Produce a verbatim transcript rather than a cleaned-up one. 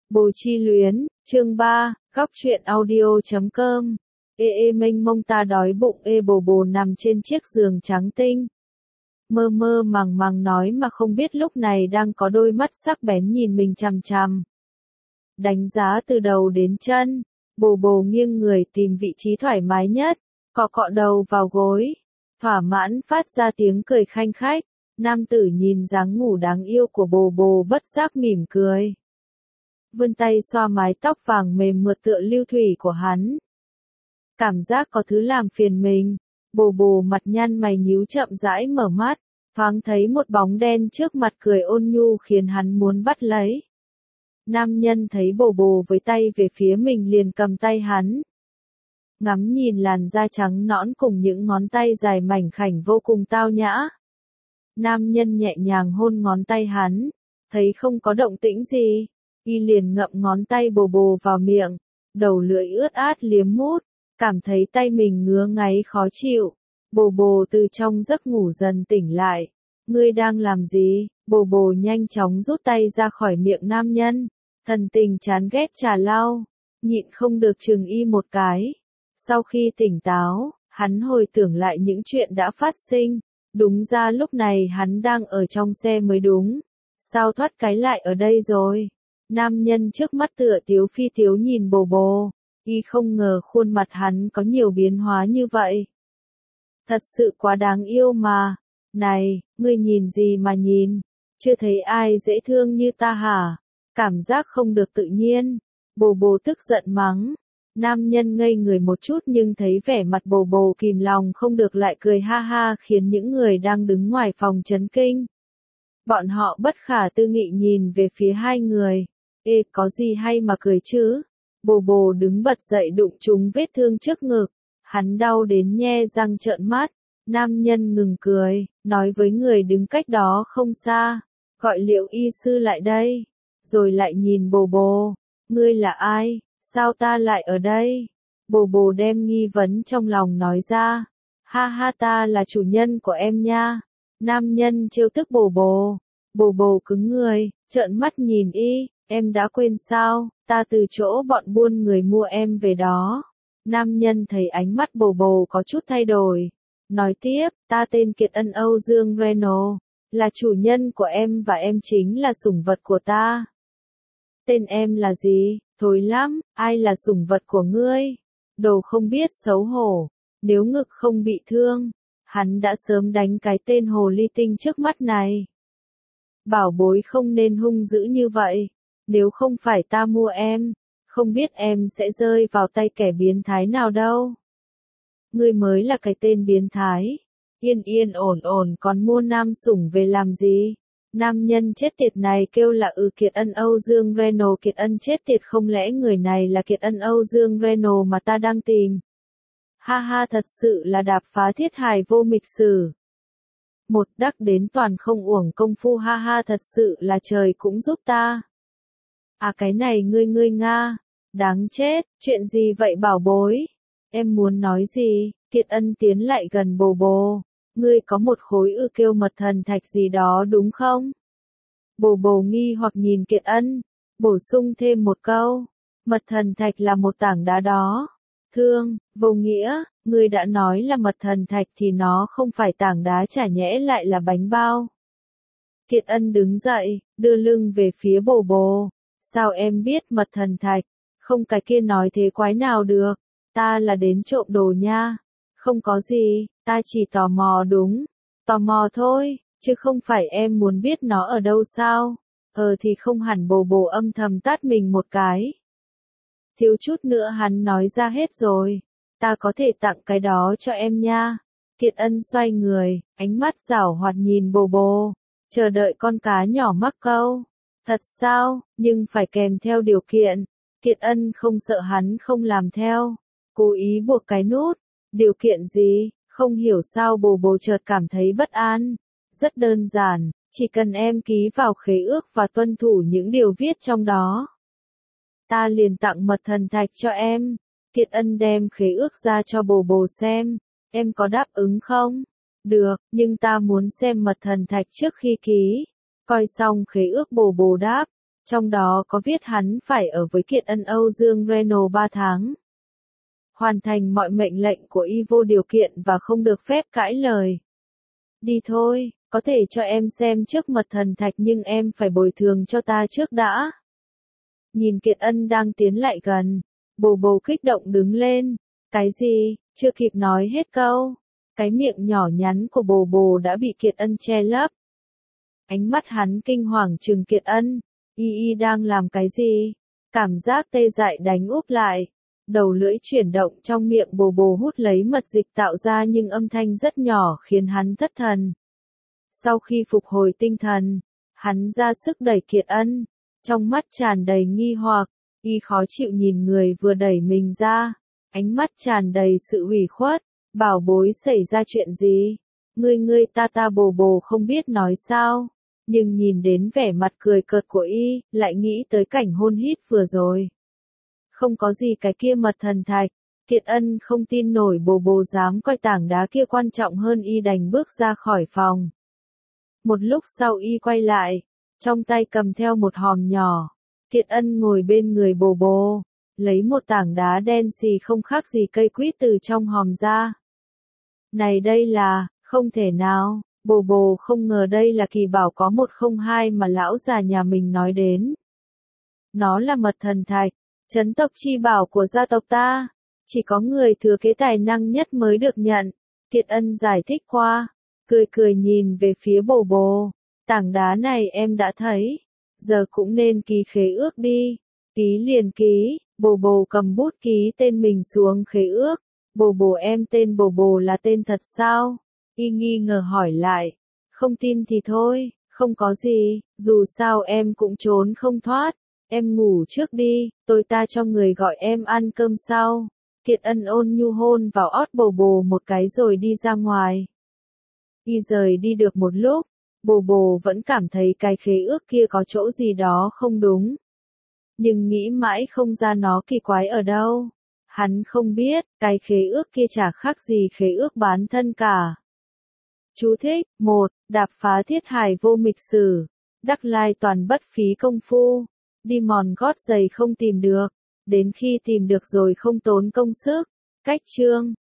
Bồ Chi Luyến, chương ba, góc truyện audio chấm com. Ê ê mênh mông ta đói bụng ê bồ bồ nằm trên chiếc giường trắng tinh. Mơ mơ màng màng nói mà không biết lúc này đang có đôi mắt sắc bén nhìn mình chằm chằm. Đánh giá từ đầu đến chân, bồ bồ nghiêng người tìm vị trí thoải mái nhất, cọ cọ đầu vào gối, thỏa mãn phát ra tiếng cười khanh khách. Nam tử nhìn dáng ngủ đáng yêu của bồ bồ bất giác mỉm cười. Vươn tay xoa mái tóc vàng mềm mượt tựa lưu thủy của hắn. Cảm giác có thứ làm phiền mình, bồ bồ mặt nhăn mày nhíu chậm rãi mở mắt, thoáng thấy một bóng đen trước mặt cười ôn nhu khiến hắn muốn bắt lấy. Nam nhân thấy bồ bồ với tay về phía mình liền cầm tay hắn. Ngắm nhìn làn da trắng nõn cùng những ngón tay dài mảnh khảnh vô cùng tao nhã. Nam nhân nhẹ nhàng hôn ngón tay hắn, thấy không có động tĩnh gì, y liền ngậm ngón tay bồ bồ vào miệng, đầu lưỡi ướt át liếm mút, cảm thấy tay mình ngứa ngáy khó chịu. Bồ bồ từ trong giấc ngủ dần tỉnh lại. Ngươi đang làm gì? Bồ bồ nhanh chóng rút tay ra khỏi miệng nam nhân, thần tình chán ghét trà lau, nhịn không được chừng y một cái. Sau khi tỉnh táo, hắn hồi tưởng lại những chuyện đã phát sinh. Đúng ra lúc này hắn đang ở trong xe mới đúng. Sao thoát cái lại ở đây rồi? Nam nhân trước mắt tựa tiếu phi tiếu nhìn bồ bồ. Y không ngờ khuôn mặt hắn có nhiều biến hóa như vậy. Thật sự quá đáng yêu mà. Này, ngươi nhìn gì mà nhìn? Chưa thấy ai dễ thương như ta hả? Cảm giác không được tự nhiên. Bồ bồ tức giận mắng. Nam nhân ngây người một chút nhưng thấy vẻ mặt bồ bồ kìm lòng không được lại cười ha ha khiến những người đang đứng ngoài phòng chấn kinh. Bọn họ bất khả tư nghị nhìn về phía hai người. Ê, có gì hay mà cười chứ? Bồ bồ đứng bật dậy đụng trúng vết thương trước ngực. Hắn đau đến nhe răng trợn mắt. Nam nhân ngừng cười, nói với người đứng cách đó không xa. Gọi Liệu y sư lại đây. Rồi lại nhìn bồ bồ. Ngươi là ai? Sao ta lại ở đây? Bồ bồ đem nghi vấn trong lòng nói ra. Ha ha, ta là chủ nhân của em nha. Nam nhân trêu tức bồ bồ. Bồ bồ cứng người, trợn mắt nhìn y. Em đã quên sao, ta từ chỗ bọn buôn người mua em về đó. Nam nhân thấy ánh mắt bồ bồ có chút thay đổi. Nói tiếp, ta tên Kiệt Ân Âu Dương Reno. Là chủ nhân của em và em chính là sủng vật của ta. Tên em là gì? Thối lắm, ai là sủng vật của ngươi? Đồ không biết xấu hổ. Nếu ngực không bị thương, hắn đã sớm đánh cái tên hồ ly tinh trước mắt này. Bảo bối không nên hung dữ như vậy. Nếu không phải ta mua em, không biết em sẽ rơi vào tay kẻ biến thái nào đâu. Ngươi mới là cái tên biến thái. Yên yên ổn ổn còn mua nam sủng về làm gì? Nam nhân chết tiệt này kêu là ừ Kiệt Ân Âu Dương Reno. Kiệt Ân chết tiệt, không lẽ người này là Kiệt Ân Âu Dương Reno mà ta đang tìm? Ha ha, thật sự là đạp phá thiết hài vô mịch sử. Một đắc đến toàn không uổng công phu, ha ha, thật sự là trời cũng giúp ta. À cái này ngươi ngươi nga, đáng chết, chuyện gì vậy bảo bối? Em muốn nói gì? Kiệt Ân tiến lại gần bồ bồ. Ngươi có một khối ư kêu mật thần thạch gì đó đúng không? Bồ bồ nghi hoặc nhìn Kiệt Ân, bổ sung thêm một câu. Mật thần thạch là một tảng đá đó. Thương, vô nghĩa, ngươi đã nói là mật thần thạch thì nó không phải tảng đá chả nhẽ lại là bánh bao. Kiệt Ân đứng dậy, đưa lưng về phía bồ bồ. Sao em biết mật thần thạch? Không, cái kia nói thế quái nào được. Ta là đến trộm đồ nha. Không có gì, ta chỉ tò mò đúng. Tò mò thôi, chứ không phải em muốn biết nó ở đâu sao? Ờ thì không hẳn. Bồ bồ âm thầm tát mình một cái. Thiếu chút nữa hắn nói ra hết rồi. Ta có thể tặng cái đó cho em nha. Kiệt Ân xoay người, ánh mắt giảo hoạt nhìn bồ bồ. Chờ đợi con cá nhỏ mắc câu. Thật sao, nhưng phải kèm theo điều kiện. Kiệt Ân không sợ hắn không làm theo. Cố ý buộc cái nút. Điều kiện gì? Không hiểu sao bồ bồ chợt cảm thấy bất an. Rất đơn giản, chỉ cần em ký vào khế ước và tuân thủ những điều viết trong đó. Ta liền tặng mật thần thạch cho em. Kiệt Ân đem khế ước ra cho bồ bồ xem. Em có đáp ứng không? Được, nhưng ta muốn xem mật thần thạch trước khi ký. Coi xong khế ước bồ bồ đáp. Trong đó có viết hắn phải ở với Kiệt Ân Âu Dương Reno ba tháng. Hoàn thành mọi mệnh lệnh của y vô điều kiện và không được phép cãi lời. Đi thôi, có thể cho em xem trước mật thần thạch nhưng em phải bồi thường cho ta trước đã. Nhìn Kiệt Ân đang tiến lại gần, Bồ Bồ kích động đứng lên. Cái gì, chưa kịp nói hết câu. Cái miệng nhỏ nhắn của Bồ Bồ đã bị Kiệt Ân che lấp. Ánh mắt hắn kinh hoàng trừng Kiệt Ân. Y y đang làm cái gì? Cảm giác tê dại đánh úp lại. Đầu lưỡi chuyển động trong miệng Bồ Bồ hút lấy mật dịch tạo ra nhưng âm thanh rất nhỏ khiến hắn thất thần. Sau khi phục hồi tinh thần, hắn ra sức đẩy Kiệt Ân. Trong mắt tràn đầy nghi hoặc, y khó chịu nhìn người vừa đẩy mình ra. Ánh mắt tràn đầy sự ủy khuất. Bảo bối xảy ra chuyện gì? Ngươi ngươi ta ta Bồ Bồ không biết nói sao. Nhưng nhìn đến vẻ mặt cười cợt của y, lại nghĩ tới cảnh hôn hít vừa rồi. Không có gì cái kia mật thần thạch. Kiệt Ân không tin nổi Bồ Bồ dám coi tảng đá kia quan trọng hơn y đành bước ra khỏi phòng. Một lúc sau y quay lại, trong tay cầm theo một hòm nhỏ. Kiệt Ân ngồi bên người Bồ Bồ, lấy một tảng đá đen xì không khác gì cây quýt từ trong hòm ra. Này đây là, không thể nào, Bồ Bồ không ngờ đây là kỳ bảo có một không hai mà lão già nhà mình nói đến. Nó là mật thần thạch, trấn tộc chi bảo của gia tộc ta, chỉ có người thừa kế tài năng nhất mới được nhận. Kiệt Ân giải thích qua, cười cười nhìn về phía Bồ Bồ, tảng đá này em đã thấy, giờ cũng nên ký khế ước đi. Ký liền ký, Bồ Bồ cầm bút ký tên mình xuống khế ước. Bồ Bồ em tên Bồ Bồ là tên thật sao? Y nghi ngờ hỏi lại. Không tin thì thôi, không có gì, dù sao em cũng trốn không thoát. Em ngủ trước đi, tôi ta cho người gọi em ăn cơm sau. Kiệt Ân ôn nhu hôn vào ót Bồ Bồ một cái rồi đi ra ngoài. Y rời đi được một lúc, Bồ Bồ vẫn cảm thấy cái khế ước kia có chỗ gì đó không đúng. Nhưng nghĩ mãi không ra nó kỳ quái ở đâu. Hắn không biết, cái khế ước kia chả khác gì khế ước bán thân cả. Chú thích, một, đạp phá thiết hài vô mịch sử. Đắc lai toàn bất phí công phu. Đi mòn gót giày không tìm được. Đến khi tìm được rồi không tốn công sức. Cách chương.